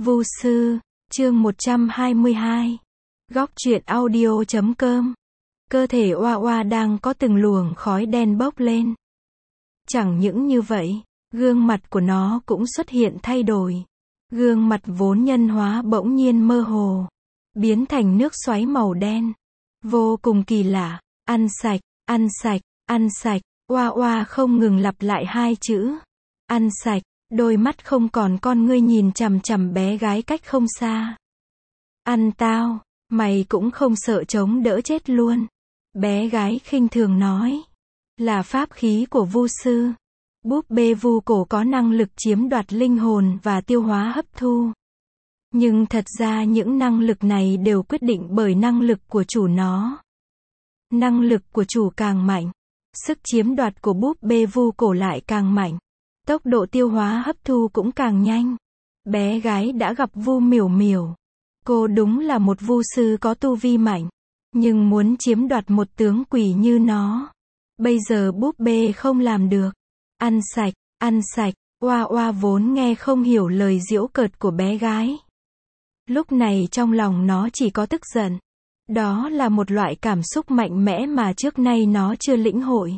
Vu sư, chương 122. Góc truyện audio.com. Cơ thể Oa Oa đang có từng luồng khói đen bốc lên. Chẳng những như vậy, gương mặt của nó cũng xuất hiện thay đổi. Gương mặt vốn nhân hóa bỗng nhiên mơ hồ, biến thành nước xoáy màu đen. Vô cùng kỳ lạ, ăn sạch, ăn sạch, ăn sạch. Oa Oa không ngừng lặp lại hai chữ. Ăn sạch. Đôi mắt không còn con ngươi nhìn chằm chằm bé gái cách không xa. Ăn tao, mày cũng không sợ chống đỡ chết luôn. Bé gái khinh thường nói. Là pháp khí của Vu sư. Búp bê vu cổ có năng lực chiếm đoạt linh hồn và tiêu hóa hấp thu. Nhưng thật ra những năng lực này đều quyết định bởi năng lực của chủ nó. Năng lực của chủ càng mạnh, sức chiếm đoạt của búp bê vu cổ lại càng mạnh. Tốc độ tiêu hóa hấp thu cũng càng nhanh. Bé gái đã gặp Vu Miểu Miểu. Cô đúng là một vu sư có tu vi mạnh. Nhưng muốn chiếm đoạt một tướng quỷ như nó, bây giờ búp bê không làm được. Ăn sạch, ăn sạch. Oa Oa vốn nghe không hiểu lời giễu cợt của bé gái. Lúc này trong lòng nó chỉ có tức giận. Đó là một loại cảm xúc mạnh mẽ mà trước nay nó chưa lĩnh hội.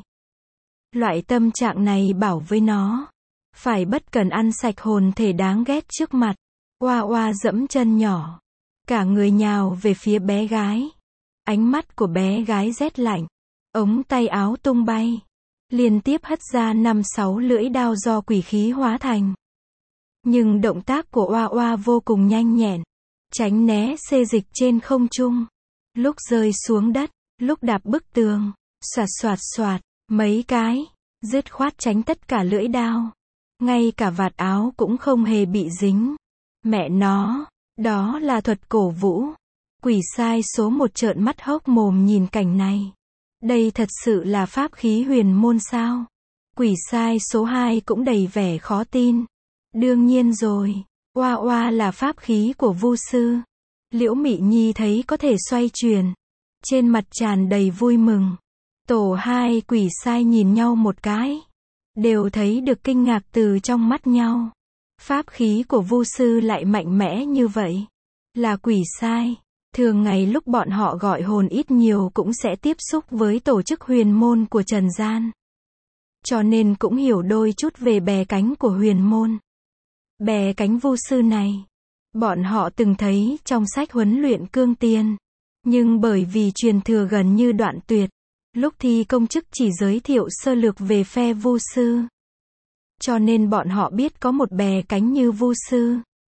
Loại tâm trạng này bảo với nó, phải bất cần ăn sạch hồn thể đáng ghét trước mặt. Oa Oa dẫm chân nhỏ, cả người nhào về phía bé gái. Ánh mắt của bé gái rét lạnh, ống tay áo tung bay, liên tiếp hất ra 5-6 lưỡi đao do quỷ khí hóa thành. Nhưng động tác của Oa Oa vô cùng nhanh nhẹn, tránh né xê dịch trên không trung, lúc rơi xuống đất, lúc đạp bức tường, xoạt xoạt xoạt, mấy cái, dứt khoát tránh tất cả lưỡi đao. Ngay cả vạt áo cũng không hề bị dính. Mẹ nó, đó là thuật cổ vũ. Quỷ sai số 1 trợn mắt hốc mồm nhìn cảnh này. Đây thật sự là pháp khí huyền môn sao? Quỷ sai số 2 cũng đầy vẻ khó tin. Đương nhiên rồi, Oa Oa là pháp khí của Vu sư. Liễu Mị Nhi thấy có thể xoay chuyển, trên mặt tràn đầy vui mừng. Tổ hai quỷ sai nhìn nhau một cái, đều thấy được kinh ngạc từ trong mắt nhau. Pháp khí của Vu sư lại mạnh mẽ như vậy. Là quỷ sai, thường ngày lúc bọn họ gọi hồn ít nhiều cũng sẽ tiếp xúc với tổ chức huyền môn của trần gian. Cho nên cũng hiểu đôi chút về bè cánh của huyền môn. Bè cánh Vu sư này, bọn họ từng thấy trong sách huấn luyện cương tiên. Nhưng bởi vì truyền thừa gần như đoạn tuyệt, lúc thi công chức chỉ giới thiệu sơ lược về phe Vu sư. Cho nên bọn họ biết có một bè cánh như Vu sư.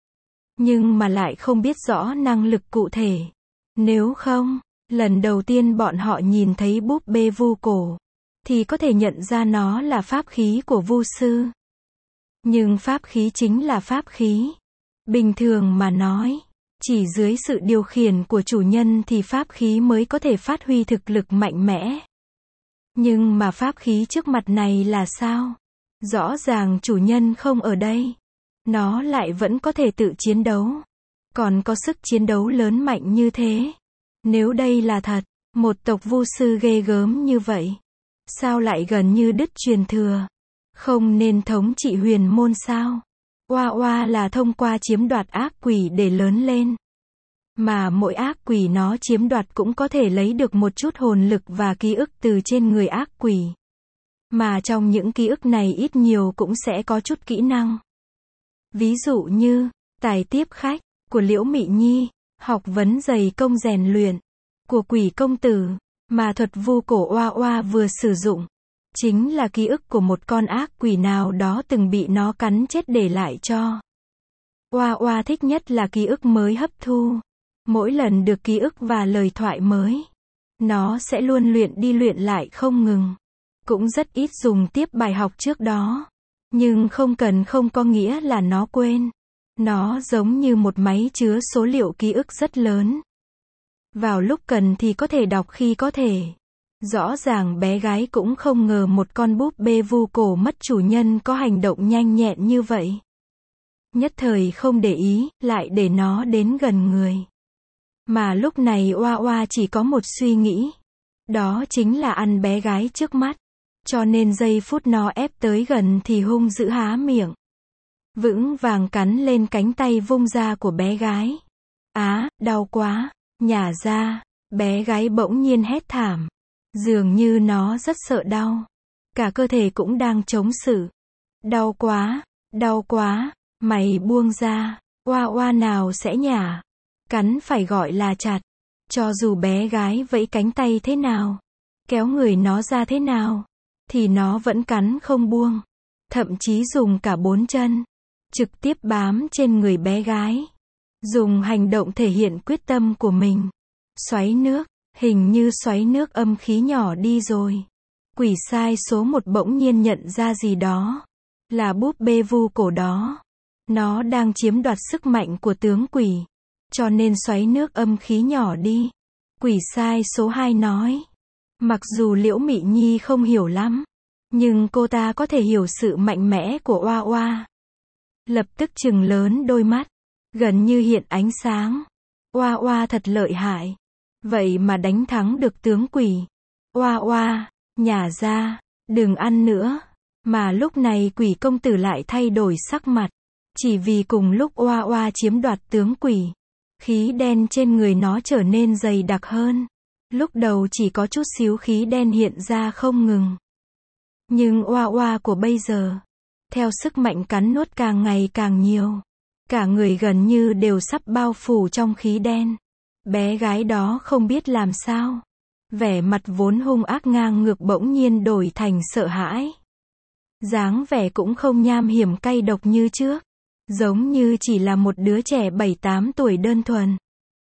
Nhưng mà lại không biết rõ năng lực cụ thể. Nếu không, lần đầu tiên bọn họ nhìn thấy búp bê vu cổ, thì có thể nhận ra nó là pháp khí của Vu sư. Nhưng pháp khí chính là pháp khí. Bình thường mà nói, chỉ dưới sự điều khiển của chủ nhân thì pháp khí mới có thể phát huy thực lực mạnh mẽ. Nhưng mà pháp khí trước mặt này là sao? Rõ ràng chủ nhân không ở đây. Nó lại vẫn có thể tự chiến đấu. Còn có sức chiến đấu lớn mạnh như thế. Nếu đây là thật, một tộc vu sư ghê gớm như vậy, sao lại gần như đứt truyền thừa? Không nên thống trị huyền môn sao? Oa Oa là thông qua chiếm đoạt ác quỷ để lớn lên. Mà mỗi ác quỷ nó chiếm đoạt cũng có thể lấy được một chút hồn lực và ký ức từ trên người ác quỷ. Mà trong những ký ức này ít nhiều cũng sẽ có chút kỹ năng. Ví dụ như, tài tiếp khách, của Liễu Mị Nhi, học vấn dày công rèn luyện, của quỷ công tử, mà thuật vu cổ Oa Oa vừa sử dụng. Chính là ký ức của một con ác quỷ nào đó từng bị nó cắn chết để lại cho. Oa Oa thích nhất là ký ức mới hấp thu. Mỗi lần được ký ức và lời thoại mới, nó sẽ luôn luyện đi luyện lại không ngừng. Cũng rất ít dùng tiếp bài học trước đó. Nhưng không có nghĩa là nó quên. Nó giống như một máy chứa số liệu ký ức rất lớn. Vào lúc cần thì có thể đọc khi có thể. Rõ ràng bé gái cũng không ngờ một con búp bê vu cổ mất chủ nhân có hành động nhanh nhẹn như vậy. Nhất thời không để ý, lại để nó đến gần người. Mà lúc này Oa Oa chỉ có một suy nghĩ. Đó chính là ăn bé gái trước mắt. Cho nên giây phút nó ép tới gần thì hung dữ há miệng. vững vàng cắn lên cánh tay vung ra của bé gái. Á, đau quá, nhả ra, bé gái bỗng nhiên hét thảm. Dường như nó rất sợ đau. Cả cơ thể cũng đang chống cự. Đau quá, mày buông ra, oa oa nào sẽ nhả. Cắn phải gọi là chặt. Cho dù bé gái vẫy cánh tay thế nào, kéo người nó ra thế nào, thì nó vẫn cắn không buông. Thậm chí dùng cả 4 chân, trực tiếp bám trên người bé gái. Dùng hành động thể hiện quyết tâm của mình. Xoáy nước, hình như xoáy nước âm khí nhỏ đi rồi. Quỷ sai số 1 bỗng nhiên nhận ra gì đó. Là búp bê vu cổ đó. Nó đang chiếm đoạt sức mạnh của tướng quỷ. Cho nên xoáy nước âm khí nhỏ đi. Quỷ sai số 2 nói. Mặc dù Liễu Mị Nhi không hiểu lắm, nhưng cô ta có thể hiểu sự mạnh mẽ của oa oa. Lập tức trừng lớn đôi mắt, gần như hiện ánh sáng. Oa oa thật lợi hại. Vậy mà đánh thắng được tướng quỷ. Oa oa, nhả ra, đừng ăn nữa. Mà lúc này quỷ công tử lại thay đổi sắc mặt. Chỉ vì cùng lúc oa oa chiếm đoạt tướng quỷ, khí đen trên người nó trở nên dày đặc hơn. Lúc đầu chỉ có chút xíu khí đen hiện ra không ngừng. Nhưng oa oa của bây giờ, theo sức mạnh cắn nuốt càng ngày càng nhiều, cả người gần như đều sắp bao phủ trong khí đen. Bé gái đó không biết làm sao. Vẻ mặt vốn hung ác ngang ngược bỗng nhiên đổi thành sợ hãi. Dáng vẻ cũng không nham hiểm cay độc như trước. Giống như chỉ là một đứa trẻ 7-8 tuổi đơn thuần.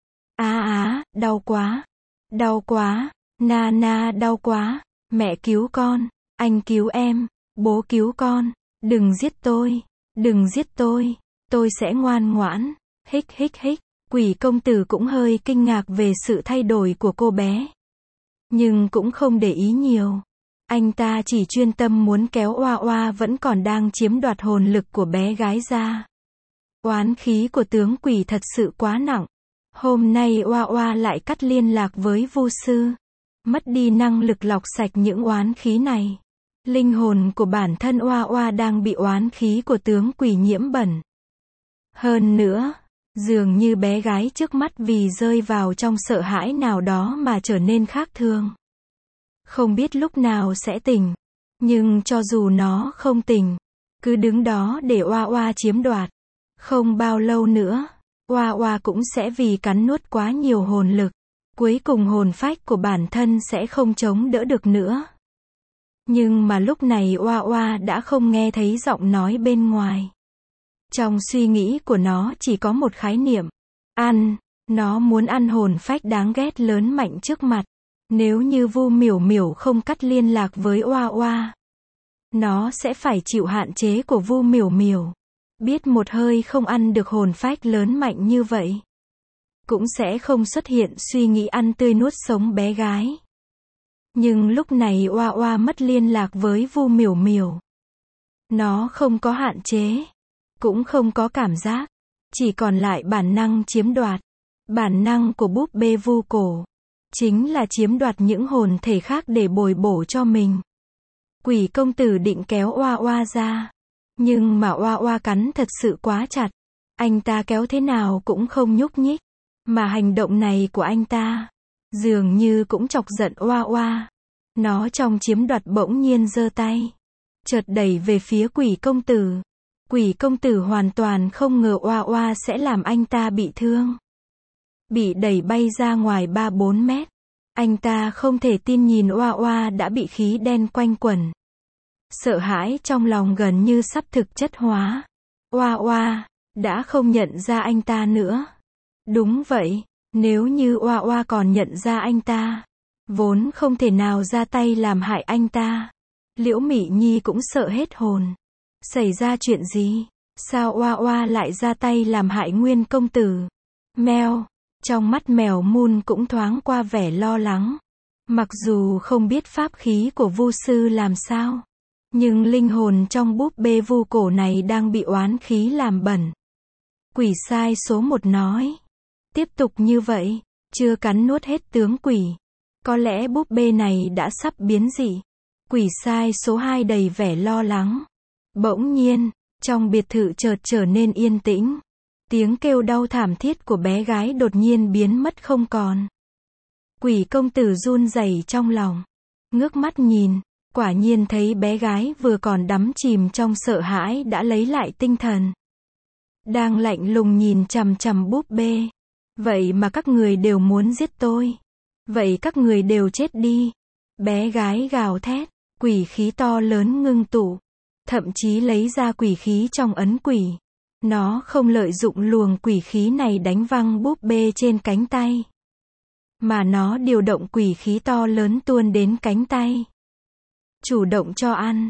Đau quá. Đau quá. Na đau quá. Mẹ cứu con. Anh cứu em. Bố cứu con. Đừng giết tôi. Đừng giết tôi. Tôi sẽ ngoan ngoãn. Hích. Quỷ công tử cũng hơi kinh ngạc về sự thay đổi của cô bé. Nhưng cũng không để ý nhiều. Anh ta chỉ chuyên tâm muốn kéo oa oa vẫn còn đang chiếm đoạt hồn lực của bé gái ra. Oán khí của tướng quỷ thật sự quá nặng. Hôm nay oa oa lại cắt liên lạc với vu sư. Mất đi năng lực lọc sạch những oán khí này. Linh hồn của bản thân oa oa đang bị oán khí của tướng quỷ nhiễm bẩn. Hơn nữa, dường như bé gái trước mắt vì rơi vào trong sợ hãi nào đó mà trở nên khác thường. Không biết lúc nào sẽ tỉnh. Nhưng cho dù nó không tỉnh, cứ đứng đó để oa oa chiếm đoạt. Không bao lâu nữa, oa oa cũng sẽ vì cắn nuốt quá nhiều hồn lực. Cuối cùng hồn phách của bản thân sẽ không chống đỡ được nữa. Nhưng mà lúc này oa oa đã không nghe thấy giọng nói bên ngoài. Trong suy nghĩ của nó chỉ có một khái niệm. Ăn. Nó muốn ăn hồn phách đáng ghét lớn mạnh trước mặt. Nếu như Vu Miểu Miểu không cắt liên lạc với oa oa, nó sẽ phải chịu hạn chế của Vu Miểu Miểu. Biết một hơi không ăn được hồn phách lớn mạnh như vậy, cũng sẽ không xuất hiện suy nghĩ ăn tươi nuốt sống bé gái. Nhưng lúc này oa oa mất liên lạc với Vu Miểu Miểu. Nó không có hạn chế, cũng không có cảm giác, chỉ còn lại bản năng chiếm đoạt. Bản năng của búp bê vu cổ chính là chiếm đoạt những hồn thể khác để bồi bổ cho mình. Quỷ công tử định kéo oa oa ra, nhưng mà oa oa cắn thật sự quá chặt. Anh ta kéo thế nào cũng không nhúc nhích, mà hành động này của anh ta dường như cũng chọc giận oa oa. Nó trong chiếm đoạt bỗng nhiên giơ tay, chợt đẩy về phía quỷ công tử. Quỷ công tử hoàn toàn không ngờ oa oa sẽ làm anh ta bị thương. Bị đẩy bay ra ngoài 3-4 mét. Anh ta không thể tin nhìn oa oa đã bị khí đen quanh quẩn. Sợ hãi trong lòng gần như sắp thực chất hóa. Oa oa đã không nhận ra anh ta nữa. Đúng vậy, nếu như oa oa còn nhận ra anh ta, vốn không thể nào ra tay làm hại anh ta. Liễu Mị Nhi cũng sợ hết hồn. Xảy ra chuyện gì? Sao oa oa lại ra tay làm hại Nguyên công tử? Mèo. Trong mắt mèo Moon cũng thoáng qua vẻ lo lắng. Mặc dù không biết pháp khí của vu sư làm sao, nhưng linh hồn trong búp bê vu cổ này đang bị oán khí làm bẩn. Quỷ sai số 1 nói. Tiếp tục như vậy, chưa cắn nuốt hết tướng quỷ, có lẽ búp bê này đã sắp biến dị. Quỷ sai số 2 đầy vẻ lo lắng. Bỗng nhiên, Trong biệt thự chợt trở nên yên tĩnh. Tiếng kêu đau thảm thiết của bé gái đột nhiên biến mất không còn. Quỷ công tử run rẩy trong lòng. Ngước mắt nhìn, quả nhiên thấy bé gái vừa còn đắm chìm trong sợ hãi đã lấy lại tinh thần. Đang lạnh lùng nhìn chằm chằm búp bê. Vậy mà các người đều muốn giết tôi. Vậy các người đều chết đi. Bé gái gào thét, quỷ khí to lớn ngưng tụ. Thậm chí lấy ra quỷ khí trong ấn quỷ. Nó không lợi dụng luồng quỷ khí này đánh văng búp bê trên cánh tay. Mà nó điều động quỷ khí to lớn tuôn đến cánh tay. Chủ động cho ăn,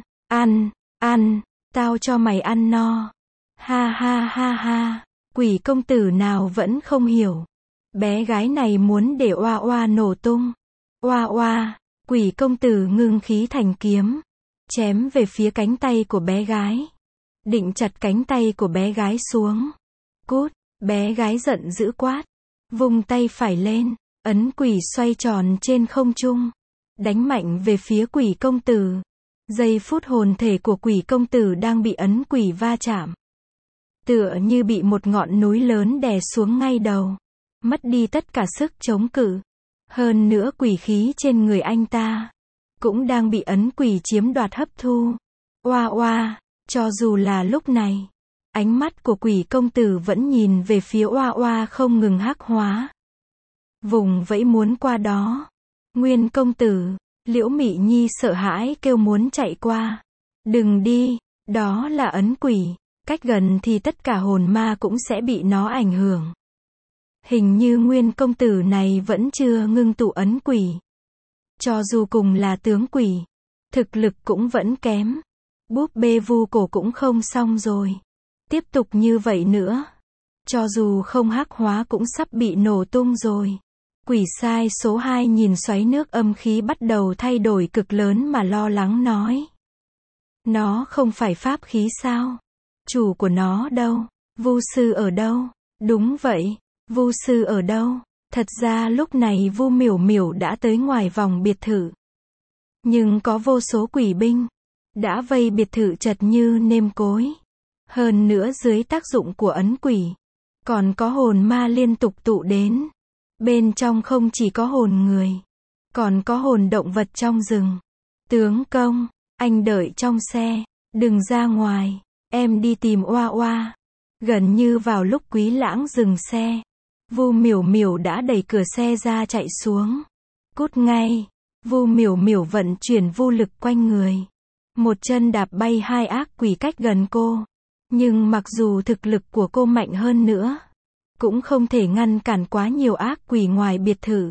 ăn, tao cho mày ăn no. Ha ha ha ha, quỷ công tử nào vẫn không hiểu. Bé gái này muốn để oa oa nổ tung. Oa oa, quỷ công tử ngưng khí thành kiếm. Chém về phía cánh tay của bé gái. Định chặt cánh tay của bé gái xuống. Cút, bé gái giận dữ quát. Vung tay phải lên, ấn quỷ xoay tròn trên không trung. Đánh mạnh về phía quỷ công tử. Giây phút hồn thể của quỷ công tử đang bị ấn quỷ va chạm. Tựa như bị một ngọn núi lớn đè xuống ngay đầu. Mất đi tất cả sức chống cự. Hơn nữa quỷ khí trên người anh ta cũng đang bị ấn quỷ chiếm đoạt hấp thu. Oa oa, cho dù là lúc này, ánh mắt của quỷ công tử vẫn nhìn về phía oa oa không ngừng hắc hóa. Vùng vẫy muốn qua đó. Nguyên công tử, Liễu Mị Nhi sợ hãi kêu muốn chạy qua. Đừng đi, đó là ấn quỷ, cách gần thì tất cả hồn ma cũng sẽ bị nó ảnh hưởng. Hình như Nguyên công tử này vẫn chưa ngưng tụ ấn quỷ. Cho dù cùng là tướng quỷ, thực lực cũng vẫn kém. Búp bê vu cổ cũng không xong rồi. Tiếp tục như vậy nữa, cho dù không hắc hóa cũng sắp bị nổ tung rồi. Quỷ sai số 2 nhìn xoáy nước âm khí bắt đầu thay đổi cực lớn mà lo lắng nói. Nó không phải pháp khí sao? Chủ của nó đâu? Vu sư ở đâu? Đúng vậy, Vu sư ở đâu? Thật ra lúc này Vu Miểu Miểu đã tới ngoài vòng biệt thự. Nhưng có vô số quỷ binh đã vây biệt thự chật như nêm cối. Hơn nữa dưới tác dụng của ấn quỷ, còn có hồn ma liên tục tụ đến. Bên trong không chỉ có hồn người, còn có hồn động vật trong rừng. Tướng công, anh đợi trong xe, đừng ra ngoài, em đi tìm oa oa. Gần như vào lúc Quý Lãng dừng xe, Vu Miểu Miểu đã đẩy cửa xe ra chạy xuống. Cút ngay. Vu Miểu Miểu vận chuyển vu lực quanh người. Một chân đạp bay hai ác quỷ cách gần cô. Nhưng mặc dù thực lực của cô mạnh hơn nữa, cũng không thể ngăn cản quá nhiều ác quỷ ngoài biệt thự.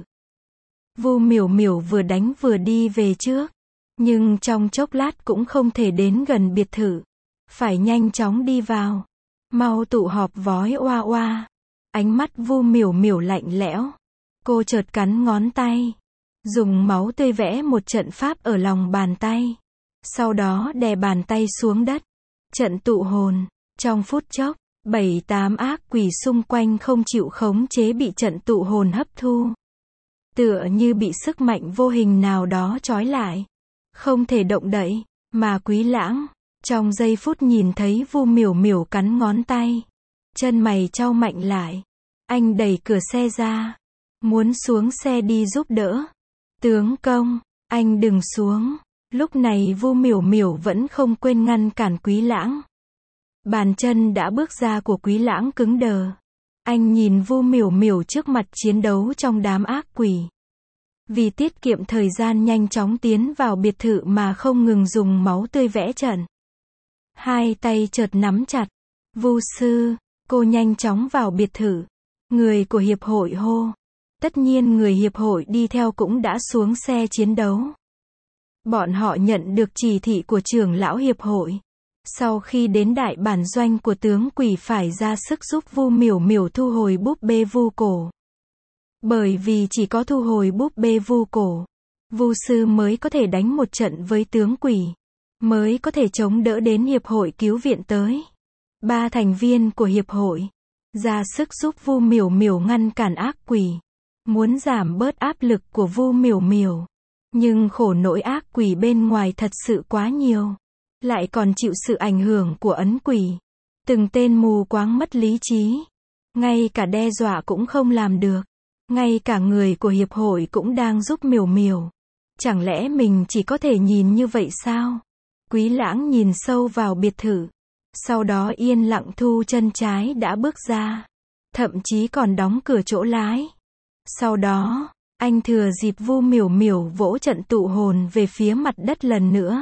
Vu Miểu Miểu vừa đánh vừa đi về trước. Nhưng trong chốc lát cũng không thể đến gần biệt thự. Phải nhanh chóng đi vào. Mau tụ họp vói oa oa. Ánh mắt Vu Miểu Miểu lạnh lẽo. Cô chợt cắn ngón tay. Dùng máu tươi vẽ một trận pháp ở lòng bàn tay. Sau đó đè bàn tay xuống đất. Trận tụ hồn. Trong phút chốc, 7-8 ác quỷ xung quanh không chịu khống chế bị trận tụ hồn hấp thu. Tựa như bị sức mạnh vô hình nào đó trói lại. Không thể động đậy, mà Quý Lãng, trong giây phút nhìn thấy Vu Miểu Miểu cắn ngón tay. Chân mày chau mạnh lại. Anh đẩy cửa xe ra. Muốn xuống xe đi giúp đỡ. Tướng công, anh đừng xuống. Lúc này Vu Miểu Miểu vẫn không quên ngăn cản Quý Lãng. Bàn chân đã bước ra của Quý Lãng cứng đờ. Anh nhìn Vu Miểu Miểu trước mặt chiến đấu trong đám ác quỷ. Vì tiết kiệm thời gian nhanh chóng tiến vào biệt thự mà không ngừng dùng máu tươi vẽ trận. Hai tay chợt nắm chặt. Vu sư, cô nhanh chóng vào biệt thự. Người của hiệp hội hô. Tất nhiên người hiệp hội đi theo cũng đã xuống xe chiến đấu. Bọn họ nhận được chỉ thị của trưởng lão hiệp hội. Sau khi đến đại bản doanh của tướng quỷ phải ra sức giúp Vu Miểu Miểu thu hồi búp bê vu cổ. Bởi vì chỉ có thu hồi búp bê vu cổ, Vu sư mới có thể đánh một trận với tướng quỷ. Mới có thể chống đỡ đến hiệp hội cứu viện tới. 3 thành viên của hiệp hội ra sức giúp Vu Miểu Miểu ngăn cản ác quỷ. Muốn giảm bớt áp lực của Vu Miểu Miểu. Nhưng khổ nỗi ác quỷ bên ngoài thật sự quá nhiều. lại còn chịu sự ảnh hưởng của ấn quỷ. Từng tên mù quáng mất lý trí. Ngay cả đe dọa cũng không làm được. Ngay cả người của hiệp hội cũng đang giúp Miểu Miểu. Chẳng lẽ mình chỉ có thể nhìn như vậy sao? Quý Lãng nhìn sâu vào biệt thự. Sau đó yên lặng thu chân trái đã bước ra. Thậm chí còn đóng cửa chỗ lái. Sau đó, anh thừa dịp Vu Miểu Miểu vỗ trận tụ hồn về phía mặt đất lần nữa.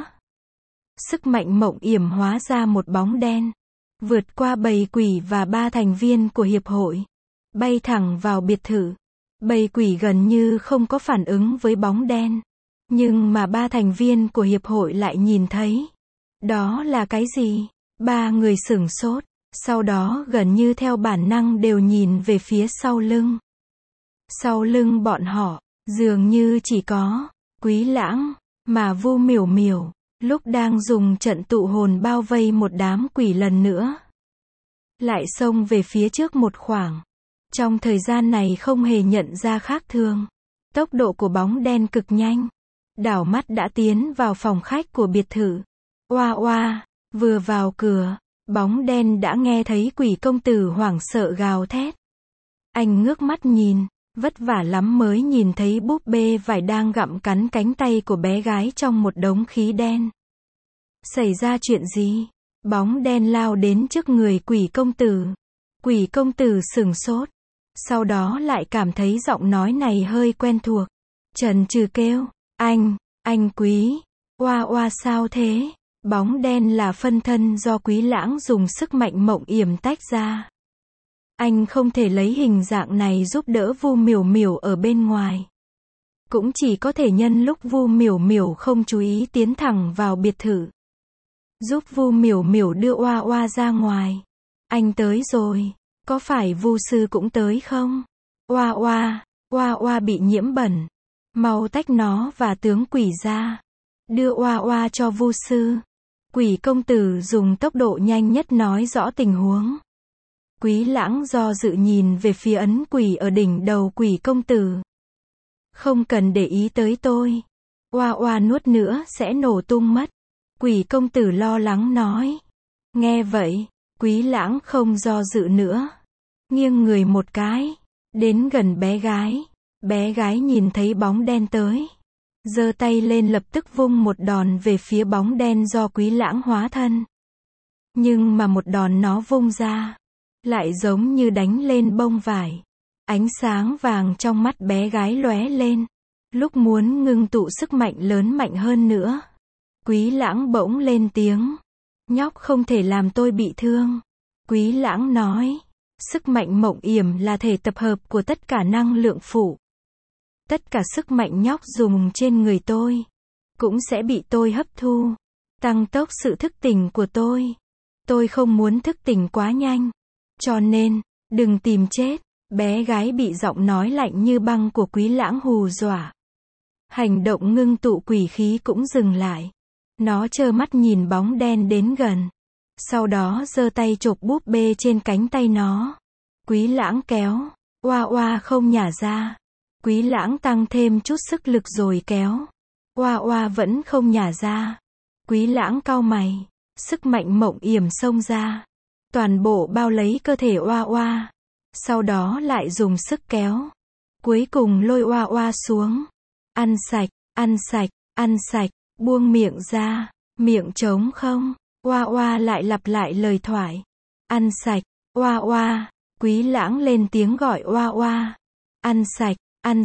Sức mạnh mộng yểm hóa ra một bóng đen. Vượt qua bầy quỷ và 3 thành viên của hiệp hội. Bay thẳng vào biệt thự. Bầy quỷ gần như không có phản ứng với bóng đen. Nhưng mà 3 thành viên của hiệp hội lại nhìn thấy. Đó là cái gì? 3 người sửng sốt. Sau đó gần như theo bản năng đều nhìn về phía sau lưng. Sau lưng bọn họ, dường như chỉ có Quý Lãng, mà Vu Miểu Miểu, lúc đang dùng trận tụ hồn bao vây một đám quỷ lần nữa. Lại xông về phía trước một khoảng. Trong thời gian này không hề nhận ra khác thường. Tốc độ của bóng đen cực nhanh. Đảo mắt đã tiến vào phòng khách của biệt thự. Oa oa, vừa vào cửa, bóng đen đã nghe thấy quỷ công tử hoảng sợ gào thét. Anh ngước mắt nhìn, vất vả lắm mới nhìn thấy búp bê vải đang gặm cắn cánh tay của bé gái trong một đống khí đen. Xảy ra chuyện gì? Bóng đen lao đến trước người quỷ công tử. Quỷ công tử sửng sốt. Sau đó lại cảm thấy giọng nói này hơi quen thuộc. Chần chừ kêu, anh Quý, oa oa sao thế? Bóng đen là phân thân do Quý Lãng dùng sức mạnh mộng yểm tách ra. Anh không thể lấy hình dạng này giúp đỡ Vu Miểu Miểu ở bên ngoài. Cũng chỉ có thể nhân lúc Vu Miểu Miểu không chú ý tiến thẳng vào biệt thự. Giúp Vu Miểu Miểu đưa oa oa ra ngoài. Anh tới rồi, có phải Vu sư cũng tới không? Oa oa bị nhiễm bẩn. Mau tách nó và tướng quỷ ra. Đưa oa oa cho Vu sư. Quỷ công tử dùng tốc độ nhanh nhất nói rõ tình huống. Quý Lãng do dự nhìn về phía ấn quỷ ở đỉnh đầu quỷ công tử. Không cần để ý tới tôi. Oa oa nuốt nữa sẽ nổ tung mất. Quỷ công tử lo lắng nói. Nghe vậy, Quý Lãng không do dự nữa. Nghiêng người một cái. Đến gần bé gái. Bé gái nhìn thấy bóng đen tới. Giơ tay lên lập tức vung một đòn về phía bóng đen do Quý Lãng hóa thân. Nhưng mà một đòn nó vung ra. Lại giống như đánh lên bông vải. Ánh sáng vàng trong mắt bé gái lóe lên. Lúc muốn ngưng tụ sức mạnh lớn mạnh hơn nữa. Quý Lãng bỗng lên tiếng. Nhóc không thể làm tôi bị thương. Quý Lãng nói. Sức mạnh mộng yểm là thể tập hợp của tất cả năng lượng phụ. Tất cả sức mạnh nhóc dùng trên người tôi. Cũng sẽ bị tôi hấp thu. Tăng tốc sự thức tỉnh của tôi. Tôi không muốn thức tỉnh quá nhanh. Cho nên, đừng tìm chết. Bé gái bị giọng nói lạnh như băng của Quý Lãng hù dọa. Hành động ngưng tụ quỷ khí cũng dừng lại. Nó trơ mắt nhìn bóng đen đến gần. Sau đó giơ tay chộp búp bê trên cánh tay nó. Quý Lãng kéo. Oa oa không nhả ra. Quý Lãng tăng thêm chút sức lực rồi kéo. Oa oa vẫn không nhả ra. Quý Lãng cau mày. Sức mạnh mộng yểm xông ra. Toàn bộ bao lấy cơ thể oa oa. Sau đó lại dùng sức kéo. Cuối cùng lôi oa oa xuống. Ăn sạch, ăn sạch, ăn sạch. Buông miệng ra. Miệng trống không. Oa oa lại lặp lại lời thoại. Ăn sạch, oa oa. Quý Lãng lên tiếng gọi oa oa. Ăn sạch,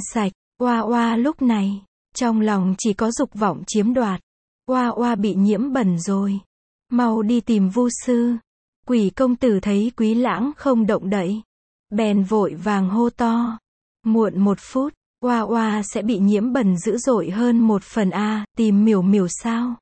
oa oa lúc này. Trong lòng chỉ có dục vọng chiếm đoạt. Oa oa bị nhiễm bẩn rồi. Mau đi tìm Vu sư. Quỷ công tử thấy Quý Lãng không động đậy. Bèn vội vàng hô to. Muộn 1 phút, oa oa sẽ bị nhiễm bẩn dữ dội hơn 1 phần a. Tìm Miểu Miểu sao?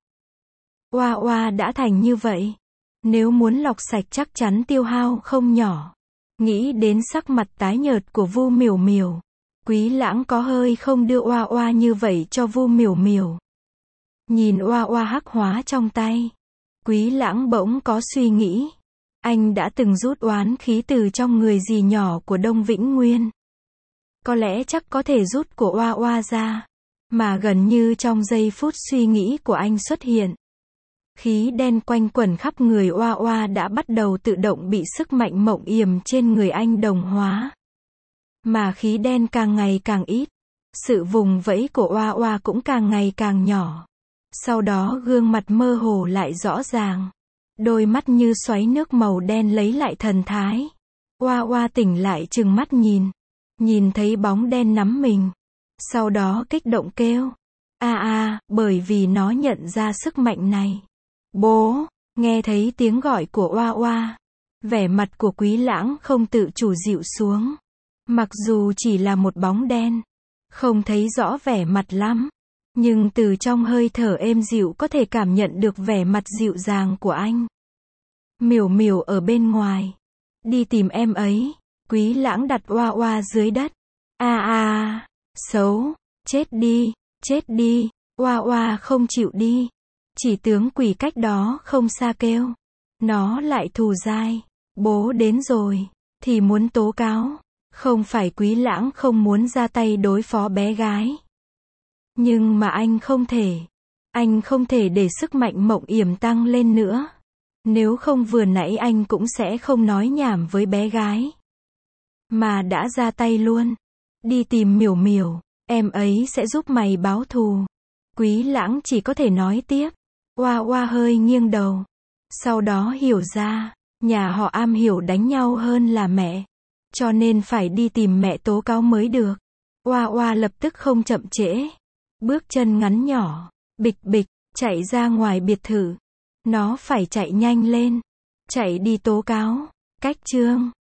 Oa oa đã thành như vậy. Nếu muốn lọc sạch chắc chắn tiêu hao không nhỏ. Nghĩ đến sắc mặt tái nhợt của Vu Miểu Miểu. Quý Lãng có hơi không đưa oa oa như vậy cho Vu Miểu Miểu. Nhìn oa oa hắc hóa trong tay. Quý Lãng bỗng có suy nghĩ. Anh đã từng rút oán khí từ trong người dì nhỏ của Đông Vĩnh Nguyên. Có lẽ chắc có thể rút của oa oa ra. Mà gần như trong giây phút suy nghĩ của anh xuất hiện. Khí đen quanh quẩn khắp người Oa Oa đã bắt đầu tự động bị sức mạnh mộng yểm trên người anh đồng hóa. Mà khí đen càng ngày càng ít. Sự vùng vẫy của Oa Oa cũng càng ngày càng nhỏ. Sau đó gương mặt mơ hồ lại rõ ràng. Đôi mắt như xoáy nước màu đen lấy lại thần thái. Oa Oa tỉnh lại trừng mắt nhìn. Nhìn thấy bóng đen nắm mình. Sau đó kích động kêu. Bởi vì nó nhận ra sức mạnh này. Bố, nghe thấy tiếng gọi của Oa Oa. Vẻ mặt của Quý Lãng không tự chủ dịu xuống. Mặc dù chỉ là một bóng đen. Không thấy rõ vẻ mặt lắm. Nhưng từ trong hơi thở êm dịu có thể cảm nhận được vẻ mặt dịu dàng của anh. Miểu Miểu ở bên ngoài. Đi tìm em ấy. Quý Lãng đặt Oa Oa dưới đất. Xấu. Chết đi. Oa Oa không chịu đi. Chỉ tướng quỷ cách đó không xa kêu. Nó lại thù dai. Bố đến rồi. Thì muốn tố cáo. Không phải Quý Lãng không muốn ra tay đối phó bé gái. Nhưng mà anh không thể. Anh không thể để sức mạnh mộng yểm tăng lên nữa. Nếu không vừa nãy anh cũng sẽ không nói nhảm với bé gái. Mà đã ra tay luôn. Đi tìm Miểu Miểu. Em ấy sẽ giúp mày báo thù. Quý Lãng chỉ có thể nói tiếp. Oa Oa hơi nghiêng đầu. Sau đó hiểu ra. Nhà họ am hiểu đánh nhau hơn là mẹ. Cho nên phải đi tìm mẹ tố cáo mới được. Oa Oa lập tức không chậm trễ. Bước chân ngắn nhỏ. Bịch bịch. Chạy ra ngoài biệt thự. Nó phải chạy nhanh lên. Chạy đi tố cáo. Cách chương